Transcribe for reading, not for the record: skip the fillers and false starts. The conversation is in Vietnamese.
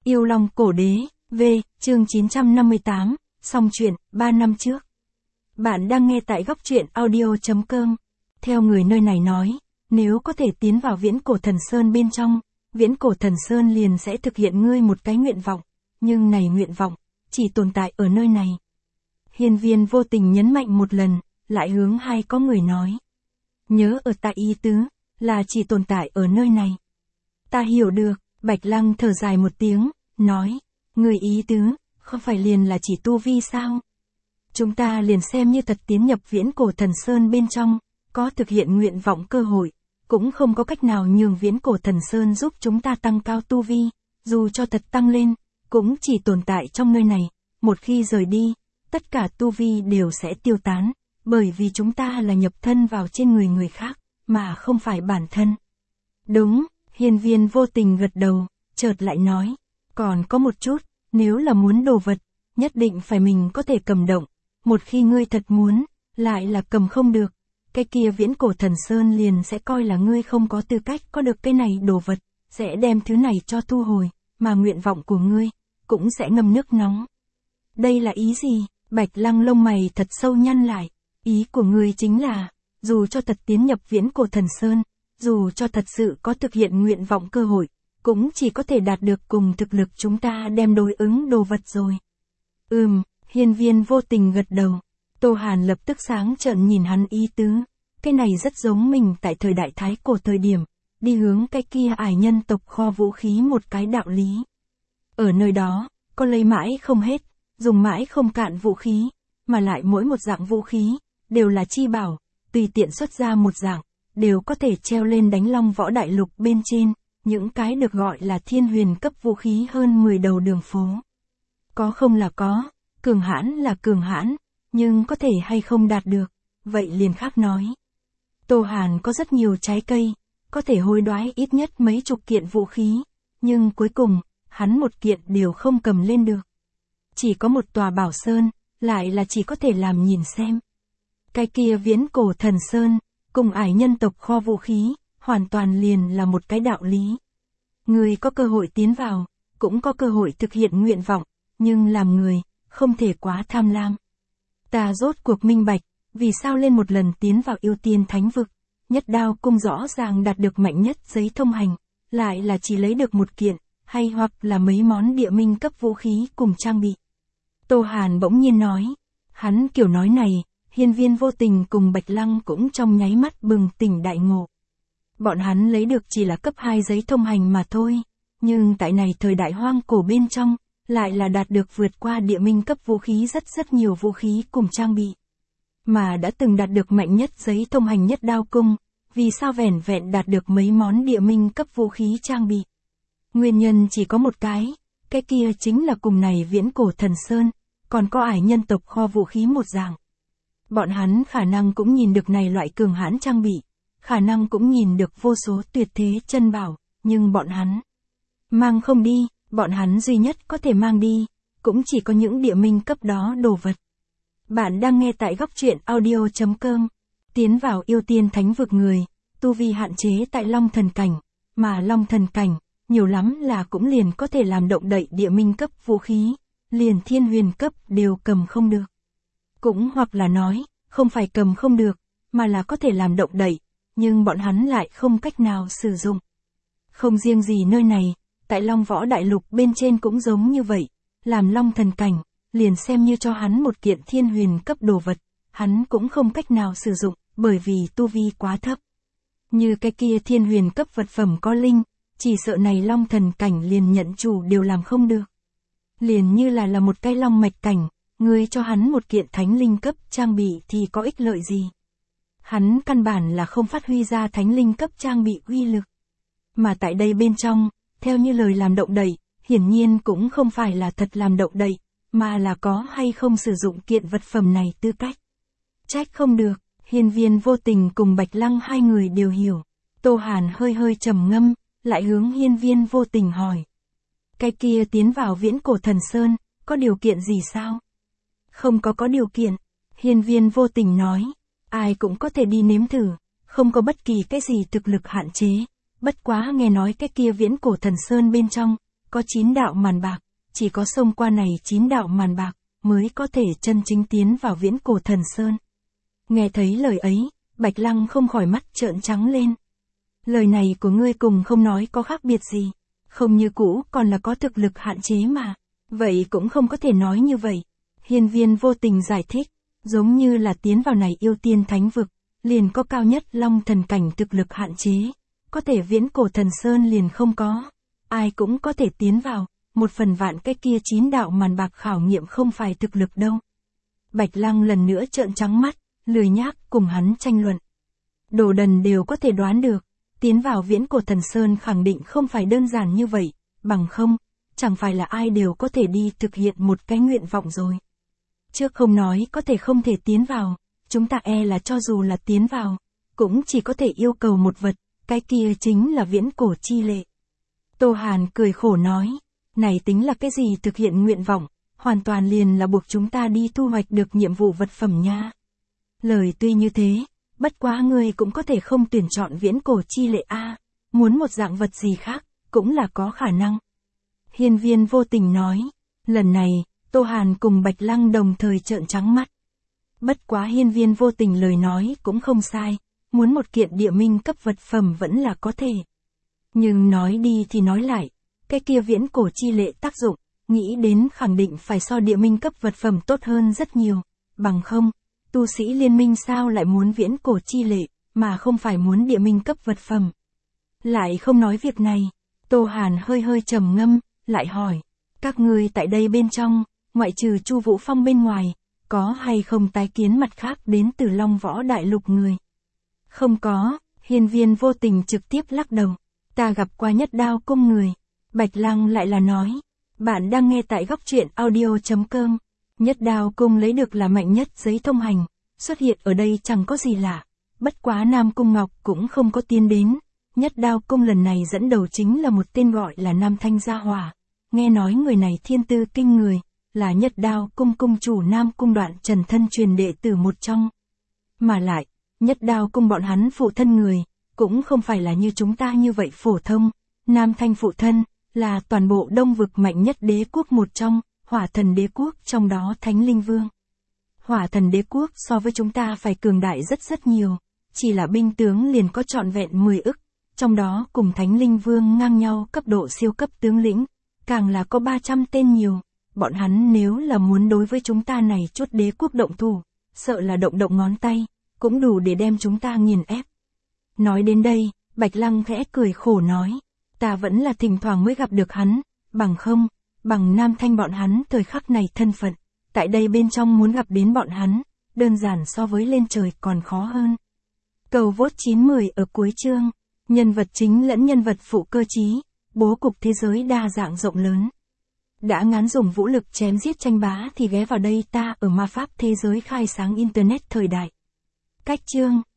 Yêu Long Cổ Đế, V, chương 958, xong chuyện, 3 năm trước. Bạn đang nghe tại góc truyện audio.com. Theo người nơi này nói, nếu có thể tiến vào viễn cổ thần sơn bên trong, viễn cổ thần sơn liền sẽ thực hiện ngươi một cái nguyện vọng, nhưng này nguyện vọng, chỉ tồn tại ở nơi này. Hiên Viên vô tình nhấn mạnh một lần, lại hướng hai có người nói. Nhớ ở tại ý tứ, là chỉ tồn tại ở nơi này. Ta hiểu được, Bạch Lăng thở dài một tiếng, nói, người ý tứ, không phải liền là chỉ tu vi sao? Chúng ta liền xem như thật tiến nhập viễn cổ thần sơn bên trong, có thực hiện nguyện vọng cơ hội, cũng không có cách nào nhường viễn cổ thần sơn giúp chúng ta tăng cao tu vi, dù cho thật tăng lên, cũng chỉ tồn tại trong nơi này, một khi rời đi, tất cả tu vi đều sẽ tiêu tán, bởi vì chúng ta là nhập thân vào trên người khác, mà không phải bản thân. Đúng, Hiên Viên vô tình gật đầu, chợt lại nói, còn có một chút, nếu là muốn đồ vật, nhất định phải mình có thể cầm động, một khi ngươi thật muốn, lại là cầm không được, cái kia viễn cổ thần sơn liền sẽ coi là ngươi không có tư cách có được cái này đồ vật, sẽ đem thứ này cho thu hồi, mà nguyện vọng của ngươi, cũng sẽ ngâm nước nóng. Đây là ý gì? Bạch Lăng lông mày thật sâu nhăn lại, ý của ngươi chính là, dù cho thật tiến nhập viễn cổ thần sơn, dù cho thật sự có thực hiện nguyện vọng cơ hội, cũng chỉ có thể đạt được cùng thực lực chúng ta đem đối ứng đồ vật rồi. Hiên Viên vô tình gật đầu. Tô Hàn lập tức sáng trợn nhìn hắn ý tứ. Cái này rất giống mình tại thời đại thái cổ thời điểm, đi hướng cái kia ải nhân tộc kho vũ khí một cái đạo lý. Ở nơi đó, có lấy mãi không hết, dùng mãi không cạn vũ khí, mà lại mỗi một dạng vũ khí, đều là chi bảo, tùy tiện xuất ra một dạng, đều có thể treo lên đánh long võ đại lục bên trên, những cái được gọi là thiên huyền cấp vũ khí hơn 10 đầu đường phố. Có không là có, cường hãn là cường hãn, nhưng có thể hay không đạt được, vậy liền khác nói. Tô Hàn có rất nhiều trái cây, có thể hối đoái ít nhất mấy chục kiện vũ khí, nhưng cuối cùng, hắn một kiện đều không cầm lên được. Chỉ có một tòa bảo sơn, lại là chỉ có thể làm nhìn xem. Cái kia viễn cổ thần sơn, cùng ải nhân tộc kho vũ khí, hoàn toàn liền là một cái đạo lý. Người có cơ hội tiến vào, cũng có cơ hội thực hiện nguyện vọng, nhưng làm người, không thể quá tham lam. Ta rốt cuộc minh bạch, vì sao lên một lần tiến vào yêu tiên thánh vực, nhất đao cung rõ ràng đạt được mạnh nhất giấy thông hành, lại là chỉ lấy được một kiện, hay hoặc là mấy món địa minh cấp vũ khí cùng trang bị. Tô Hàn bỗng nhiên nói, hắn kiểu nói này, Hiên Viên vô tình cùng Bạch Lăng cũng trong nháy mắt bừng tỉnh đại ngộ. Bọn hắn lấy được chỉ là cấp 2 giấy thông hành mà thôi, nhưng tại này thời đại hoang cổ bên trong, lại là đạt được vượt qua địa minh cấp vũ khí rất nhiều vũ khí cùng trang bị. Mà đã từng đạt được mạnh nhất giấy thông hành nhất đao cung, vì sao vẻn vẹn đạt được mấy món địa minh cấp vũ khí trang bị. Nguyên nhân chỉ có một cái kia chính là cùng này viễn cổ thần sơn, còn có ải nhân tộc kho vũ khí một dạng. Bọn hắn khả năng cũng nhìn được này loại cường hãn trang bị, khả năng cũng nhìn được vô số tuyệt thế chân bảo, nhưng bọn hắn mang không đi, bọn hắn duy nhất có thể mang đi, cũng chỉ có những địa minh cấp đó đồ vật. Bạn đang nghe tại góc truyện audio.com. Tiến vào yêu tiên thánh vực người, tu vi hạn chế tại long thần cảnh, mà long thần cảnh, nhiều lắm là cũng liền có thể làm động đậy địa minh cấp vũ khí, liền thiên huyền cấp đều cầm không được. Cũng hoặc là nói, không phải cầm không được, mà là có thể làm động đậy, nhưng bọn hắn lại không cách nào sử dụng. Không riêng gì nơi này, tại Long Võ Đại Lục bên trên cũng giống như vậy, làm long thần cảnh, liền xem như cho hắn một kiện thiên huyền cấp đồ vật, hắn cũng không cách nào sử dụng, bởi vì tu vi quá thấp. Như cái kia thiên huyền cấp vật phẩm có linh, chỉ sợ này long thần cảnh liền nhận chủ đều làm không được. Liền như là một cái long mạch cảnh, ngươi cho hắn một kiện thánh linh cấp trang bị thì có ích lợi gì? Hắn căn bản là không phát huy ra thánh linh cấp trang bị uy lực. Mà tại đây bên trong, theo như lời làm động đậy, hiển nhiên cũng không phải là thật làm động đậy, mà là có hay không sử dụng kiện vật phẩm này tư cách. Trách không được, Hiên Viên vô tình cùng Bạch Lăng hai người đều hiểu. Tô Hàn hơi trầm ngâm, lại hướng Hiên Viên vô tình hỏi. Cái kia tiến vào viễn cổ thần sơn, có điều kiện gì sao? Không có điều kiện. Hiên Viên vô tình nói, ai cũng có thể đi nếm thử, không có bất kỳ cái gì thực lực hạn chế. Bất quá nghe nói cái kia viễn cổ thần sơn bên trong, có 9 đạo màn bạc, chỉ có xông qua này 9 đạo màn bạc, mới có thể chân chính tiến vào viễn cổ thần sơn. Nghe thấy lời ấy, Bạch Lăng không khỏi mắt trợn trắng lên. Lời này của ngươi cùng không nói có khác biệt gì, không như cũ còn là có thực lực hạn chế mà. Vậy cũng không có thể nói như vậy. Hiên Viên Vô Tình giải thích, giống như là tiến vào này yêu tiên thánh vực, liền có cao nhất long thần cảnh thực lực hạn chế, có thể viễn cổ thần sơn liền không có. Ai cũng có thể tiến vào, 1/1000 cái kia 9 đạo màn bạc khảo nghiệm không phải thực lực đâu. Bạch Lăng lần nữa trợn trắng mắt, lười nhác cùng hắn tranh luận. Đồ đần đều có thể đoán được, tiến vào viễn cổ thần sơn khẳng định không phải đơn giản như vậy, bằng không, chẳng phải là ai đều có thể đi thực hiện một cái nguyện vọng rồi. Trước không nói có thể không thể tiến vào, chúng ta là cho dù là tiến vào, cũng chỉ có thể yêu cầu một vật, cái kia chính là viễn cổ chi lệ. Tô Hàn cười khổ nói, này tính là cái gì thực hiện nguyện vọng, hoàn toàn liền là buộc chúng ta đi thu hoạch được nhiệm vụ vật phẩm nha. Lời tuy như thế, bất quá ngươi cũng có thể không tuyển chọn viễn cổ chi lệ a, muốn một dạng vật gì khác, cũng là có khả năng. Hiên Viên Vô Tình nói, lần này, Tô Hàn cùng Bạch Lăng đồng thời trợn trắng mắt. Bất quá Hiên Viên Vô Tình lời nói cũng không sai, muốn một kiện địa minh cấp vật phẩm vẫn là có thể. Nhưng nói đi thì nói lại, cái kia viễn cổ chi lệ tác dụng, nghĩ đến khẳng định phải so địa minh cấp vật phẩm tốt hơn rất nhiều, bằng không, tu sĩ liên minh sao lại muốn viễn cổ chi lệ, mà không phải muốn địa minh cấp vật phẩm. Lại không nói việc này, Tô Hàn hơi hơi trầm ngâm, lại hỏi, các ngươi tại đây bên trong, ngoại trừ Chu Vũ Phong bên ngoài, có hay không tái kiến mặt khác đến từ Long Võ Đại Lục người? Không có, Hiên Viên Vô Tình trực tiếp lắc đầu, ta gặp qua Nhất Đao Cung người. Bạch Lăng lại là nói, bạn đang nghe tại góc truyện audio.com. Nhất Đao Cung lấy được là mạnh nhất giấy thông hành, xuất hiện ở đây chẳng có gì lạ, bất quá Nam Cung Ngọc cũng không có tiến đến. Nhất Đao Cung lần này dẫn đầu chính là một tên gọi là Nam Thanh Gia Hỏa, nghe nói người này thiên tư kinh người, là Nhất Đao Cung cung chủ Nam Cung Đoạn Trần thân truyền đệ tử một trong. Mà lại, Nhất Đao Cung bọn hắn phụ thân người, cũng không phải là như chúng ta như vậy phổ thông, Nam Thanh phụ thân, là toàn bộ Đông vực mạnh nhất đế quốc một trong, Hỏa Thần Đế quốc trong đó Thánh Linh Vương. Hỏa Thần Đế quốc so với chúng ta phải cường đại rất nhiều, chỉ là binh tướng liền có trọn vẹn 10 ức, trong đó cùng Thánh Linh Vương ngang nhau cấp độ siêu cấp tướng lĩnh, càng là có 300 tên nhiều, bọn hắn nếu là muốn đối với chúng ta này chút đế quốc động thủ, sợ là động ngón tay, cũng đủ để đem chúng ta nghiền ép. Nói đến đây, Bạch Lăng khẽ cười khổ nói, ta vẫn là thỉnh thoảng mới gặp được hắn, bằng không, bằng Nam Thanh bọn hắn thời khắc này thân phận, tại đây bên trong muốn gặp đến bọn hắn, đơn giản so với lên trời còn khó hơn. Cầu vote 9/10 ở cuối chương, nhân vật chính lẫn nhân vật phụ cơ trí, bố cục thế giới đa dạng rộng lớn. Đã ngán dùng vũ lực chém giết tranh bá thì ghé vào đây ta ở ma pháp thế giới khai sáng internet thời đại. Cách chương